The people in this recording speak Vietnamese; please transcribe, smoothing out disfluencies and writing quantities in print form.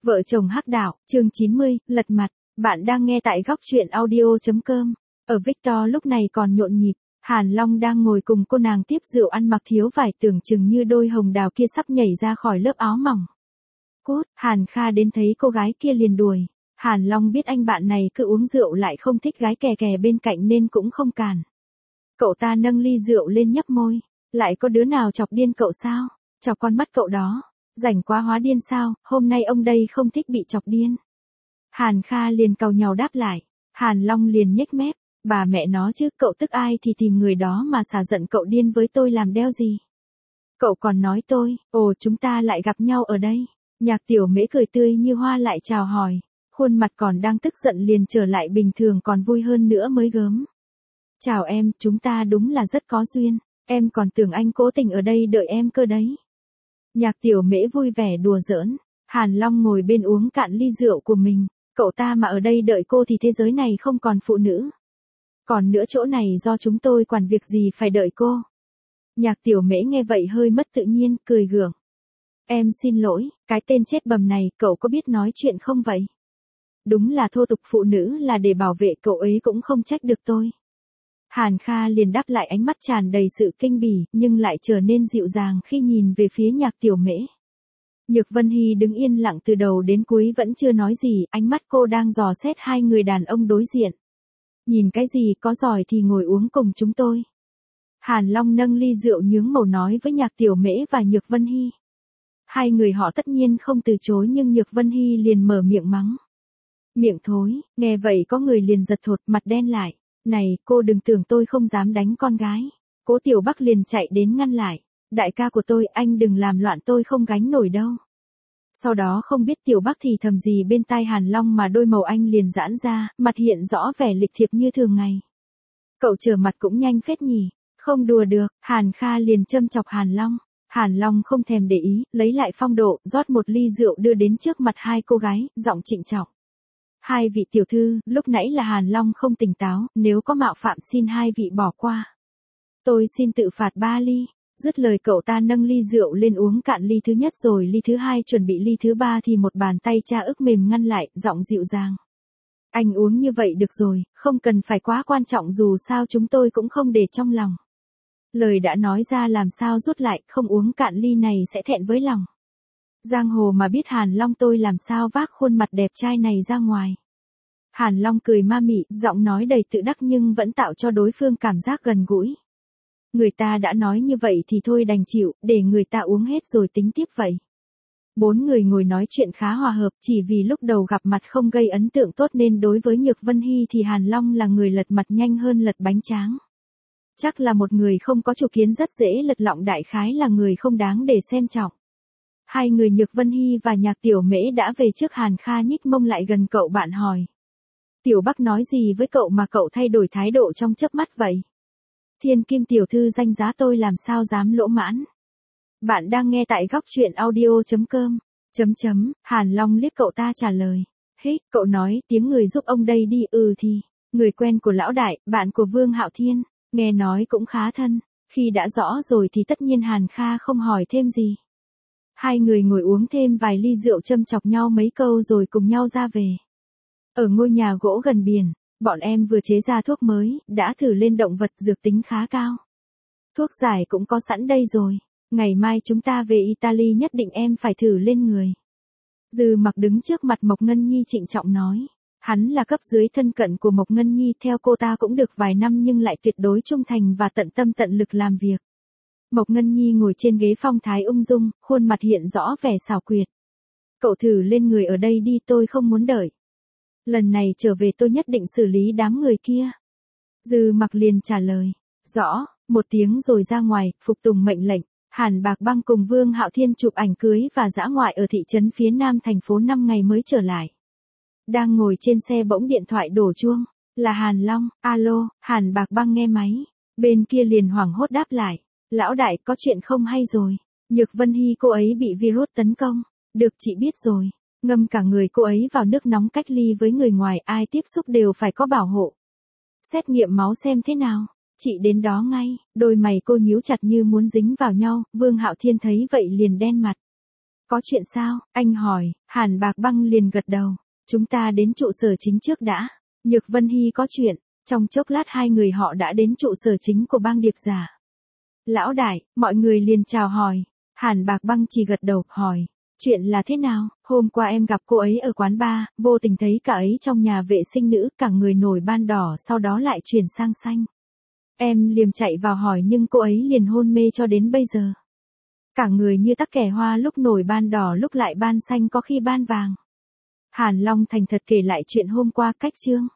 Vợ chồng hắc đạo, chương 90, lật mặt. Bạn đang nghe tại góc truyện audio.com. Ở Victor lúc này còn nhộn nhịp, Hàn Long đang ngồi cùng cô nàng tiếp rượu ăn mặc thiếu vải, tưởng chừng như đôi hồng đào kia sắp nhảy ra khỏi lớp áo mỏng. Cút, Hàn Kha đến thấy cô gái kia liền đuổi. Hàn Long biết anh bạn này cứ uống rượu lại không thích gái kè kè bên cạnh nên cũng không cản. Cậu ta nâng ly rượu lên nhấp môi. Lại có đứa nào chọc điên cậu sao? Chọc con mắt cậu đó. Rảnh quá hóa điên sao, hôm nay ông đây không thích bị chọc điên. Hàn Kha liền càu nhàu đáp lại. Hàn Long liền nhếch mép. Bà mẹ nó chứ, cậu tức ai thì tìm người đó mà xả giận cậu điên với tôi làm đeo gì. Cậu còn nói tôi, chúng ta lại gặp nhau ở đây. Nhạc Tiểu Mễ cười tươi như hoa lại chào hỏi. Khuôn mặt còn đang tức giận liền trở lại bình thường, còn vui hơn nữa mới gớm. Chào em, chúng ta đúng là rất có duyên. Em còn tưởng anh cố tình ở đây đợi em cơ đấy. Nhạc Tiểu Mễ vui vẻ đùa giỡn. Hàn Long ngồi bên uống cạn ly rượu của mình. Cậu ta mà ở đây đợi cô thì thế giới này không còn phụ nữ. Còn nữa chỗ này do chúng tôi quản, việc gì phải đợi cô. Nhạc Tiểu Mễ nghe vậy hơi mất tự nhiên, cười gượng. Em xin lỗi, cái tên chết bầm này, cậu có biết nói chuyện không vậy? Đúng là thô tục, phụ nữ là để bảo vệ cậu ấy cũng không trách được tôi. Hàn Kha liền đáp lại, ánh mắt tràn đầy sự kinh bỉ, nhưng lại trở nên dịu dàng khi nhìn về phía Nhạc Tiểu Mễ. Nhược Vân Hy đứng yên lặng từ đầu đến cuối vẫn chưa nói gì, ánh mắt cô đang dò xét hai người đàn ông đối diện. Nhìn cái gì, có giỏi thì ngồi uống cùng chúng tôi. Hàn Long nâng ly rượu nhướng màu nói với Nhạc Tiểu Mễ và Nhược Vân Hy. Hai người họ tất nhiên không từ chối, nhưng Nhược Vân Hy liền mở miệng mắng. Miệng thối, nghe vậy có người liền giật thột mặt đen lại. Này, cô đừng tưởng tôi không dám đánh con gái. Cố Tiểu Bắc liền chạy đến ngăn lại. Đại ca của tôi, anh đừng làm loạn, tôi không gánh nổi đâu. Sau đó không biết Tiểu Bắc thì thầm gì bên tai Hàn Long mà đôi màu anh liền giãn ra, mặt hiện rõ vẻ lịch thiệp như thường ngày. Cậu trở mặt cũng nhanh phết nhỉ, không đùa được. Hàn Kha liền châm chọc Hàn Long. Hàn Long không thèm để ý, lấy lại phong độ, rót một ly rượu đưa đến trước mặt hai cô gái, giọng trịnh trọng. Hai vị tiểu thư, lúc nãy là Hàn Long không tỉnh táo, nếu có mạo phạm xin hai vị bỏ qua. Tôi xin tự phạt 3 ly. Dứt lời cậu ta nâng ly rượu lên uống cạn ly thứ nhất rồi ly thứ hai chuẩn bị ly thứ ba thì một bàn tay cha ức mềm ngăn lại, giọng dịu dàng. Anh uống như vậy được rồi, không cần phải quá quan trọng, dù sao chúng tôi cũng không để trong lòng. Lời đã nói ra làm sao rút lại, không uống cạn ly này sẽ thẹn với lòng. Giang hồ mà biết Hàn Long tôi làm sao vác khuôn mặt đẹp trai này ra ngoài. Hàn Long cười ma mị, giọng nói đầy tự đắc nhưng vẫn tạo cho đối phương cảm giác gần gũi. Người ta đã nói như vậy thì thôi đành chịu, để người ta uống hết rồi tính tiếp vậy. 4 người ngồi nói chuyện khá hòa hợp, chỉ vì lúc đầu gặp mặt không gây ấn tượng tốt nên đối với Nhược Vân Hy thì Hàn Long là người lật mặt nhanh hơn lật bánh tráng. Chắc là một người không có chủ kiến, rất dễ lật lọng, đại khái là người không đáng để xem trọng. Hai người Nhược Vân Hy và Nhạc Tiểu Mễ đã về trước. Hàn Kha nhích mông lại gần cậu bạn hỏi. Tiểu Bắc nói gì với cậu mà cậu thay đổi thái độ trong chớp mắt vậy? Thiên Kim tiểu thư danh giá tôi làm sao dám lỗ mãn. Bạn đang nghe tại góc truyện audio.com. Hàn Long liếc cậu ta trả lời. Hích, cậu nói tiếng người giúp ông đây đi. Thì, người quen của lão đại, bạn của Vương Hạo Thiên, nghe nói cũng khá thân. Khi đã rõ rồi thì tất nhiên Hàn Kha không hỏi thêm gì. Hai người ngồi uống thêm vài ly rượu châm chọc nhau mấy câu rồi cùng nhau ra về. Ở ngôi nhà gỗ gần biển, bọn em vừa chế ra thuốc mới, đã thử lên động vật, dược tính khá cao. Thuốc giải cũng có sẵn đây rồi. Ngày mai chúng ta về Italy nhất định em phải thử lên người. Dư Mặc đứng trước mặt Mộc Ngân Nhi trịnh trọng nói. Hắn là cấp dưới thân cận của Mộc Ngân Nhi, theo cô ta cũng được vài năm nhưng lại tuyệt đối trung thành và tận tâm tận lực làm việc. Mộc Ngân Nhi ngồi trên ghế phong thái ung dung, khuôn mặt hiện rõ vẻ xảo quyệt. Cậu thử lên người ở đây đi, tôi không muốn đợi. Lần này trở về tôi nhất định xử lý đám người kia. Dư Mặc liền trả lời. Rõ, một tiếng rồi ra ngoài, phục tùng mệnh lệnh. Hàn Bạc Băng cùng Vương Hạo Thiên chụp ảnh cưới và dã ngoại ở thị trấn phía nam thành phố 5 ngày mới trở lại. Đang ngồi trên xe bỗng điện thoại đổ chuông. Là Hàn Long. Alo. Hàn Bạc Băng nghe máy. Bên kia liền hoảng hốt đáp lại. Lão đại, có chuyện không hay rồi. Nhược Vân Hy cô ấy bị virus tấn công. Được, chị biết rồi. Ngâm cả người cô ấy vào nước nóng, cách ly với người ngoài, ai tiếp xúc đều phải có bảo hộ. Xét nghiệm máu xem thế nào. Chị đến đó ngay. Đôi mày cô nhíu chặt như muốn dính vào nhau. Vương Hạo Thiên thấy vậy liền đen mặt. Có chuyện sao? Anh hỏi, Hàn Bạc Băng liền gật đầu. Chúng ta đến trụ sở chính trước đã. Nhược Vân Hy có chuyện. Trong chốc lát hai người họ đã đến trụ sở chính của bang điệp giả. Lão đại, mọi người liền chào hỏi. Hàn Bạc Băng chỉ gật đầu, hỏi. Chuyện là thế nào? Hôm qua em gặp cô ấy ở quán bar, vô tình thấy cả ấy trong nhà vệ sinh nữ, cả người nổi ban đỏ sau đó lại chuyển sang xanh. Em liềm chạy vào hỏi nhưng cô ấy liền hôn mê cho đến bây giờ. Cả người như tắc kè hoa, lúc nổi ban đỏ lúc lại ban xanh, có khi ban vàng. Hàn Long thành thật kể lại chuyện hôm qua cách chương.